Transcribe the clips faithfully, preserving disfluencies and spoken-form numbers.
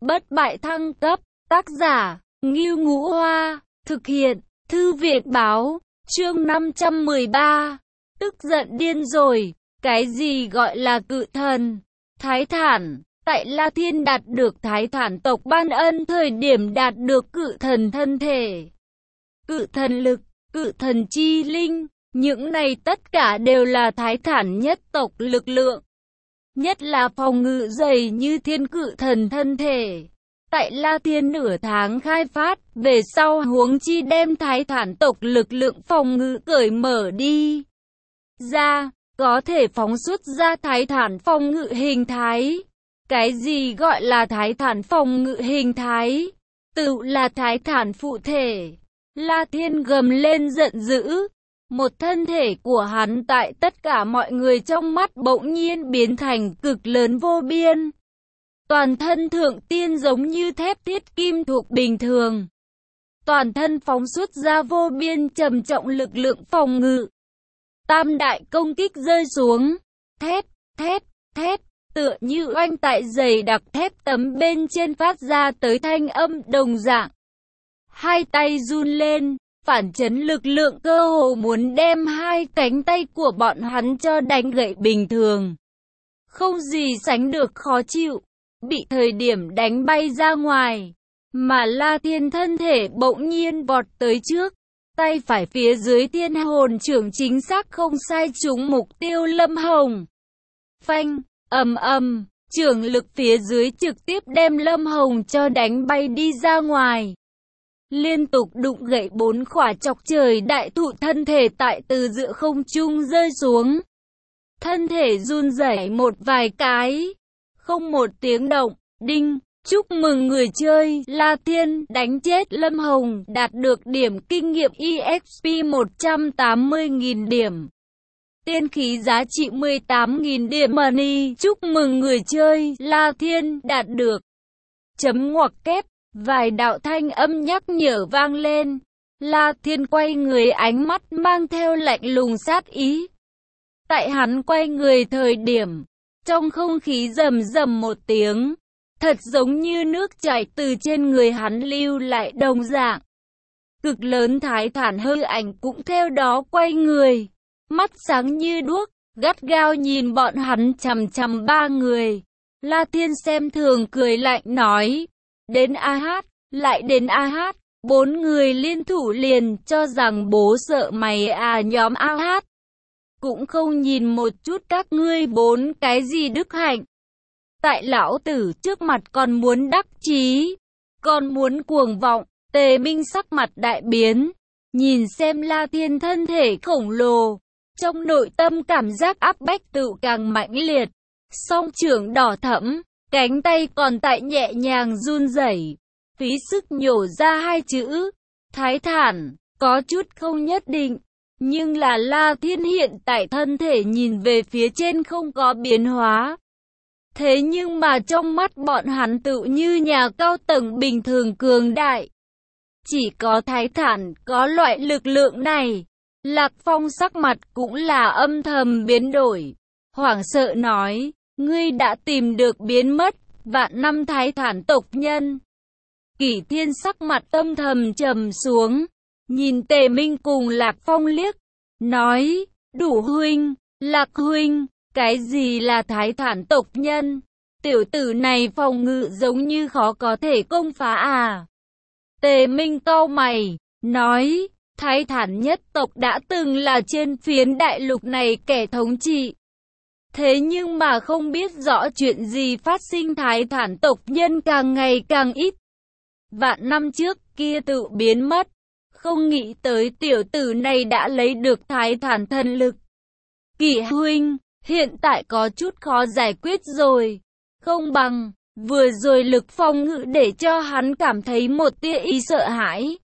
Bất bại thăng cấp, tác giả, Ngưu Ngũ Hoa, thực hiện, Thư viện báo, chương năm trăm mười ba, tức giận điên rồi, cái gì gọi là cự thần, Thái Thản, tại La Thiên đạt được Thái Thản tộc ban ân thời điểm đạt được cự thần thân thể, cự thần lực, cự thần chi linh, những này tất cả đều là Thái Thản nhất tộc lực lượng. Nhất là phòng ngự dày như thiên cự thần thân thể. Tại La Thiên nửa tháng khai phát, về sau huống chi đem Thái Thản tộc lực lượng phòng ngự cởi mở đi ra, có thể phóng xuất ra Thái Thản phòng ngự hình thái. Cái gì gọi là Thái Thản phòng ngự hình thái? Tự là Thái Thản phụ thể. La Thiên gầm lên giận dữ. Một thân thể của hắn tại tất cả mọi người trong mắt bỗng nhiên biến thành cực lớn vô biên. Toàn thân thượng tiên giống như thép thiết kim thuộc bình thường. Toàn thân phóng xuất ra vô biên trầm trọng lực lượng phòng ngự. Tam đại công kích rơi xuống. Thép, thép, thép, tựa như oanh tại dày đặc thép tấm bên trên phát ra tới thanh âm đồng dạng. Hai tay run lên. Phản chấn lực lượng cơ hồ muốn đem hai cánh tay của bọn hắn cho đánh gãy bình thường. Không gì sánh được khó chịu, bị thời điểm đánh bay ra ngoài. Mà La Thiên thân thể bỗng nhiên vọt tới trước. Tay phải phía dưới thiên hồn trưởng chính xác không sai trúng mục tiêu Lâm Hồng. Phanh, ầm ầm, trưởng lực phía dưới trực tiếp đem Lâm Hồng cho đánh bay đi ra ngoài. Liên tục đụng gãy bốn khỏa chọc trời đại thụ thân thể tại từ giữa không trung rơi xuống. Thân thể run rẩy một vài cái. Không một tiếng động, đinh, chúc mừng người chơi, La Thiên đánh chết Lâm Hồng, đạt được điểm kinh nghiệm e ích pê một trăm tám mươi nghìn điểm. Tiên khí giá trị mười tám nghìn điểm money, chúc mừng người chơi, La Thiên đạt được. Chấm ngoặc kép. Vài đạo thanh âm nhắc nhở vang lên. La Thiên quay người ánh mắt mang theo lạnh lùng sát ý. Tại hắn quay người thời điểm, trong không khí rầm rầm một tiếng, thật giống như nước chảy từ trên người hắn lưu lại đồng dạng. Cực lớn Thái Thản hư ảnh cũng theo đó quay người, mắt sáng như đuốc, gắt gao nhìn bọn hắn chằm chằm ba người. La Thiên xem thường cười lạnh nói. Đến a hát, lại đến a hát, bốn người liên thủ liền cho rằng bố sợ mày à nhóm a hát. Cũng không nhìn một chút các ngươi bốn cái gì đức hạnh. Tại lão tử trước mặt còn muốn đắc chí, còn muốn cuồng vọng, Tề Minh sắc mặt đại biến. Nhìn xem La Thiên thân thể khổng lồ, trong nội tâm cảm giác áp bách tự càng mãnh liệt. Song trưởng đỏ thẫm. Cánh tay còn tại nhẹ nhàng run rẩy, phí sức nhổ ra hai chữ, Thái Thản, có chút không nhất định, nhưng là La Thiên hiện tại thân thể nhìn về phía trên không có biến hóa. Thế nhưng mà trong mắt bọn hắn tự như nhà cao tầng bình thường cường đại. Chỉ có Thái Thản có loại lực lượng này. Lạc Phong sắc mặt cũng là âm thầm biến đổi, hoảng sợ nói. Ngươi đã tìm được biến mất, vạn năm Thái Thản tộc nhân. Kỷ Thiên sắc mặt âm thầm trầm xuống, nhìn Tề Minh cùng Lạc Phong liếc, nói, đủ huynh, Lạc huynh, cái gì là Thái Thản tộc nhân? Tiểu tử này phòng ngự giống như khó có thể công phá à? Tề Minh cau mày, nói, Thái Thản nhất tộc đã từng là trên phiến đại lục này kẻ thống trị. Thế nhưng mà không biết rõ chuyện gì phát sinh Thái Thản tộc nhân càng ngày càng ít. Vạn năm trước kia tự biến mất. Không nghĩ tới tiểu tử này đã lấy được Thái Thản thần lực. Kỷ huynh, hiện tại có chút khó giải quyết rồi. Không bằng, vừa rồi lực phòng ngự để cho hắn cảm thấy một tia ý sợ hãi.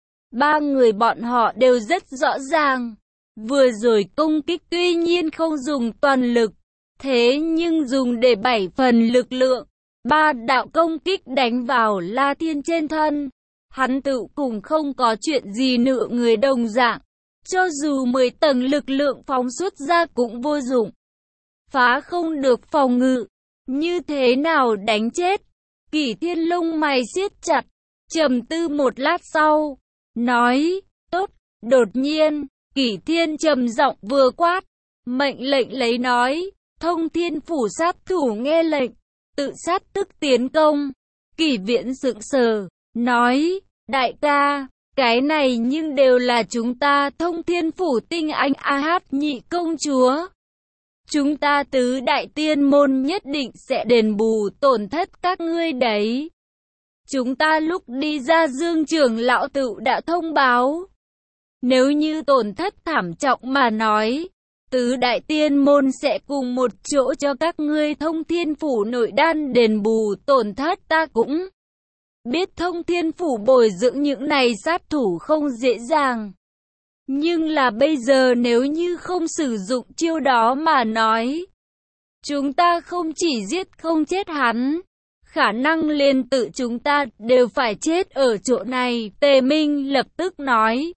Ba người bọn họ đều rất rõ ràng. Vừa rồi công kích tuy nhiên không dùng toàn lực. Thế nhưng dùng để bảy phần lực lượng, ba đạo công kích đánh vào La Thiên trên thân. Hắn tự cùng không có chuyện gì nửa người đồng dạng. Cho dù mười tầng lực lượng phóng xuất ra cũng vô dụng. Phá không được phòng ngự. Như thế nào đánh chết? Kỷ Thiên lông mày siết chặt, trầm tư một lát sau, nói, tốt. Đột nhiên, Kỷ Thiên trầm giọng vừa quát, mệnh lệnh lấy nói, Thông Thiên Phủ sát thủ nghe lệnh, tự sát tức tiến công. Kỷ Viễn sững sờ, nói, đại ca, cái này nhưng đều là chúng ta Thông Thiên Phủ tinh anh A Hát nhị công chúa. Chúng ta tứ đại tiên môn nhất định sẽ đền bù tổn thất các ngươi đấy. Chúng ta lúc đi ra Dương trưởng lão tự đã thông báo. Nếu như tổn thất thảm trọng mà nói, tứ đại tiên môn sẽ cùng một chỗ cho các ngươi Thông Thiên Phủ nội đan đền bù tổn thất. Ta cũng biết Thông Thiên Phủ bồi dưỡng những này sát thủ không dễ dàng. Nhưng là bây giờ nếu như không sử dụng chiêu đó mà nói, chúng ta không chỉ giết không chết hắn, khả năng liền tự chúng ta đều phải chết ở chỗ này. Tề Minh lập tức nói,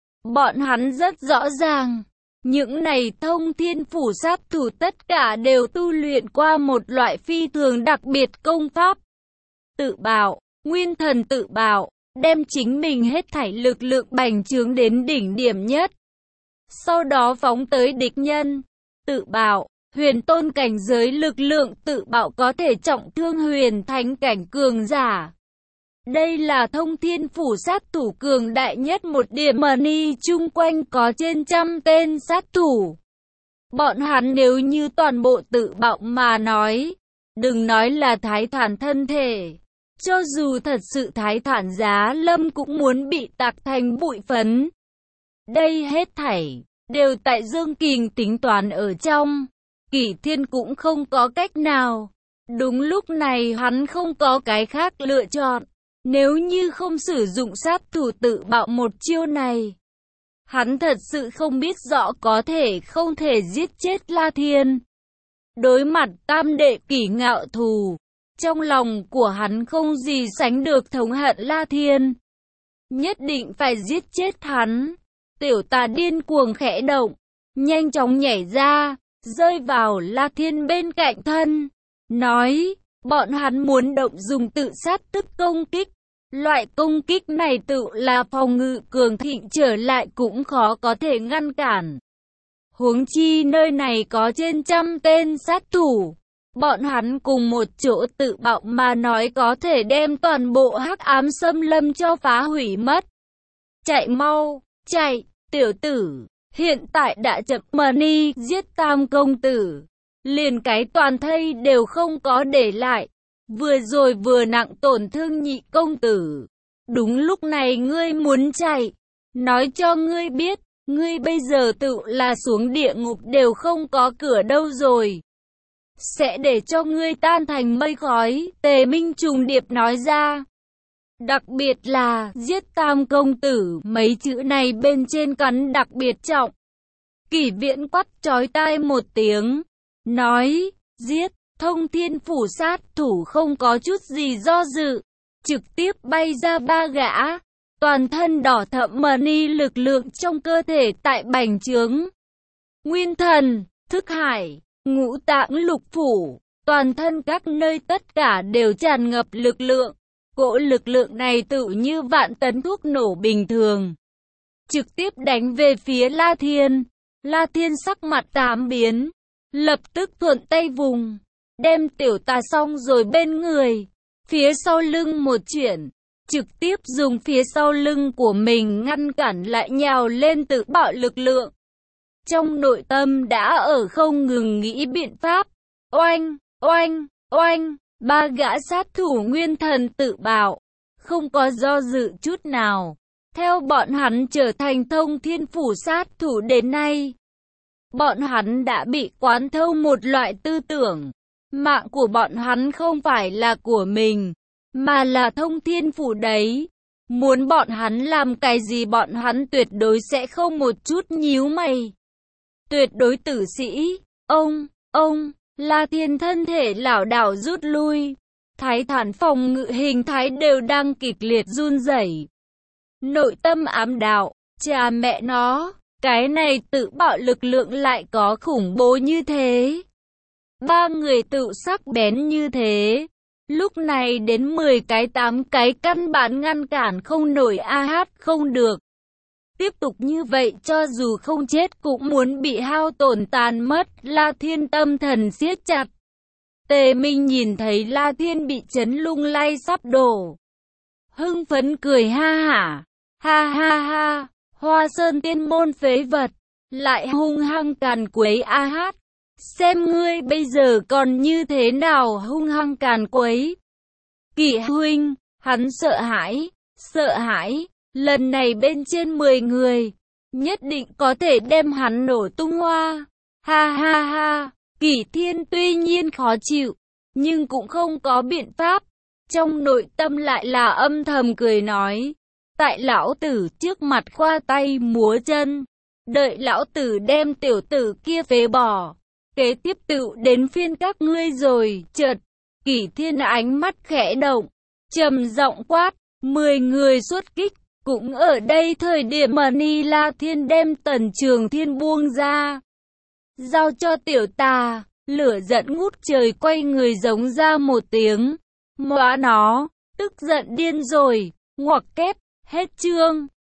bọn hắn rất rõ ràng, những này Thông Thiên Phủ sát thủ tất cả đều tu luyện qua một loại phi thường đặc biệt công pháp. Tự bạo, nguyên thần tự bạo, đem chính mình hết thảy lực lượng bành trướng đến đỉnh điểm nhất. Sau đó phóng tới địch nhân. Tự bạo, huyền tôn cảnh giới lực lượng tự bạo có thể trọng thương huyền thánh cảnh cường giả. Đây là Thông Thiên Phủ sát thủ cường đại nhất một điểm. Mani chung quanh có trên trăm tên sát thủ. Bọn hắn nếu như toàn bộ tự bạo mà nói, đừng nói là thái thản thân thể, cho dù thật sự thái thản Giá Lâm cũng muốn bị tạc thành bụi phấn. Đây hết thảy đều tại Dương Kình tính toán ở trong. Kỷ Thiên cũng không có cách nào. Đúng lúc này hắn không có cái khác lựa chọn. Nếu như không sử dụng sát thủ tự bạo một chiêu này, hắn thật sự không biết rõ có thể không thể giết chết La Thiên. Đối mặt tam đệ Kỷ Ngạo thù, trong lòng của hắn không gì sánh được thống hận La Thiên. Nhất định phải giết chết hắn. Tiểu tà điên cuồng khẽ động, nhanh chóng nhảy ra, rơi vào La Thiên bên cạnh thân. Nói, bọn hắn muốn động dùng tự sát tức công kích. Loại công kích này tự là phòng ngự cường thịnh trở lại cũng khó có thể ngăn cản. Huống chi nơi này có trên trăm tên sát thủ. Bọn hắn cùng một chỗ tự bạo mà nói có thể đem toàn bộ hắc ám xâm lâm cho phá hủy mất. Chạy mau, chạy, tiểu tử, hiện tại đã chậm. Mani giết tam công tử, liền cái toàn thây đều không có để lại. Vừa rồi vừa nặng tổn thương nhị công tử. Đúng lúc này ngươi muốn chạy, nói cho ngươi biết, ngươi bây giờ tự là xuống địa ngục đều không có cửa đâu rồi. Sẽ để cho ngươi tan thành mây khói. Tề Minh trùng điệp nói ra. Đặc biệt là giết tam công tử, mấy chữ này bên trên cắn đặc biệt trọng. Kỷ Viễn quát chói tai một tiếng, nói, giết. Thông Thiên Phủ sát thủ không có chút gì do dự, trực tiếp bay ra ba gã, toàn thân đỏ thẫm. Mani lực lượng trong cơ thể tại bành trướng. Nguyên thần, thức hải, ngũ tạng lục phủ, toàn thân các nơi tất cả đều tràn ngập lực lượng. Cỗ lực lượng này tự như vạn tấn thuốc nổ bình thường, trực tiếp đánh về phía La Thiên. La Thiên sắc mặt tám biến, lập tức thuận tay vùng, đem tiểu tà xong rồi bên người, phía sau lưng một chuyển, trực tiếp dùng phía sau lưng của mình ngăn cản lại nhào lên tự bạo lực lượng. Trong nội tâm đã ở không ngừng nghĩ biện pháp. Oanh, oanh, oanh, ba gã sát thủ nguyên thần tự bạo, không có do dự chút nào. Theo bọn hắn trở thành Thông Thiên Phủ sát thủ đến nay, bọn hắn đã bị quán thâu một loại tư tưởng. Mạng của bọn hắn không phải là của mình, mà là Thông Thiên Phủ đấy. Muốn bọn hắn làm cái gì bọn hắn tuyệt đối sẽ không một chút nhíu mày. Tuyệt đối tử sĩ. Ông, ông, La Thiên thân thể lảo đảo rút lui. Thái thản phòng ngự hình thái đều đang kịch liệt run rẩy. Nội tâm ám đạo, cha mẹ nó, cái này tự bạo lực lượng lại có khủng bố như thế. Ba người tự sắc bén như thế, Lúc này đến mười cái tám cái căn bản ngăn cản không nổi a hát không được. Tiếp tục như vậy cho dù không chết cũng muốn bị hao tổn tàn mất, La Thiên tâm thần siết chặt. Tề Minh nhìn thấy La Thiên bị chấn lung lay sắp đổ. Hưng phấn cười ha hả, ha ha ha, Hoa Sơn tiên môn phế vật, lại hung hăng càn quấy a hát. Xem ngươi bây giờ còn như thế nào hung hăng càn quấy. Kỷ huynh, hắn sợ hãi, sợ hãi, lần này bên trên mười người, nhất định có thể đem hắn nổ tung hoa. Ha ha ha, Kỷ Thiên tuy nhiên khó chịu, nhưng cũng không có biện pháp. Trong nội tâm lại là âm thầm cười nói, tại lão tử trước mặt khoa tay múa chân, đợi lão tử đem tiểu tử kia phế bỏ. Kế tiếp tự đến phiên các ngươi rồi. Chợt, Kỷ Thiên ánh mắt khẽ động, trầm giọng quát, mười người xuất kích. Cũng ở đây thời điểm mà Ni La Thiên đem Tần Trường Thiên buông ra, giao cho tiểu tà, lửa giận ngút trời quay người giống ra một tiếng. Móa nó, tức giận điên rồi, ngoặc kép, hết chương.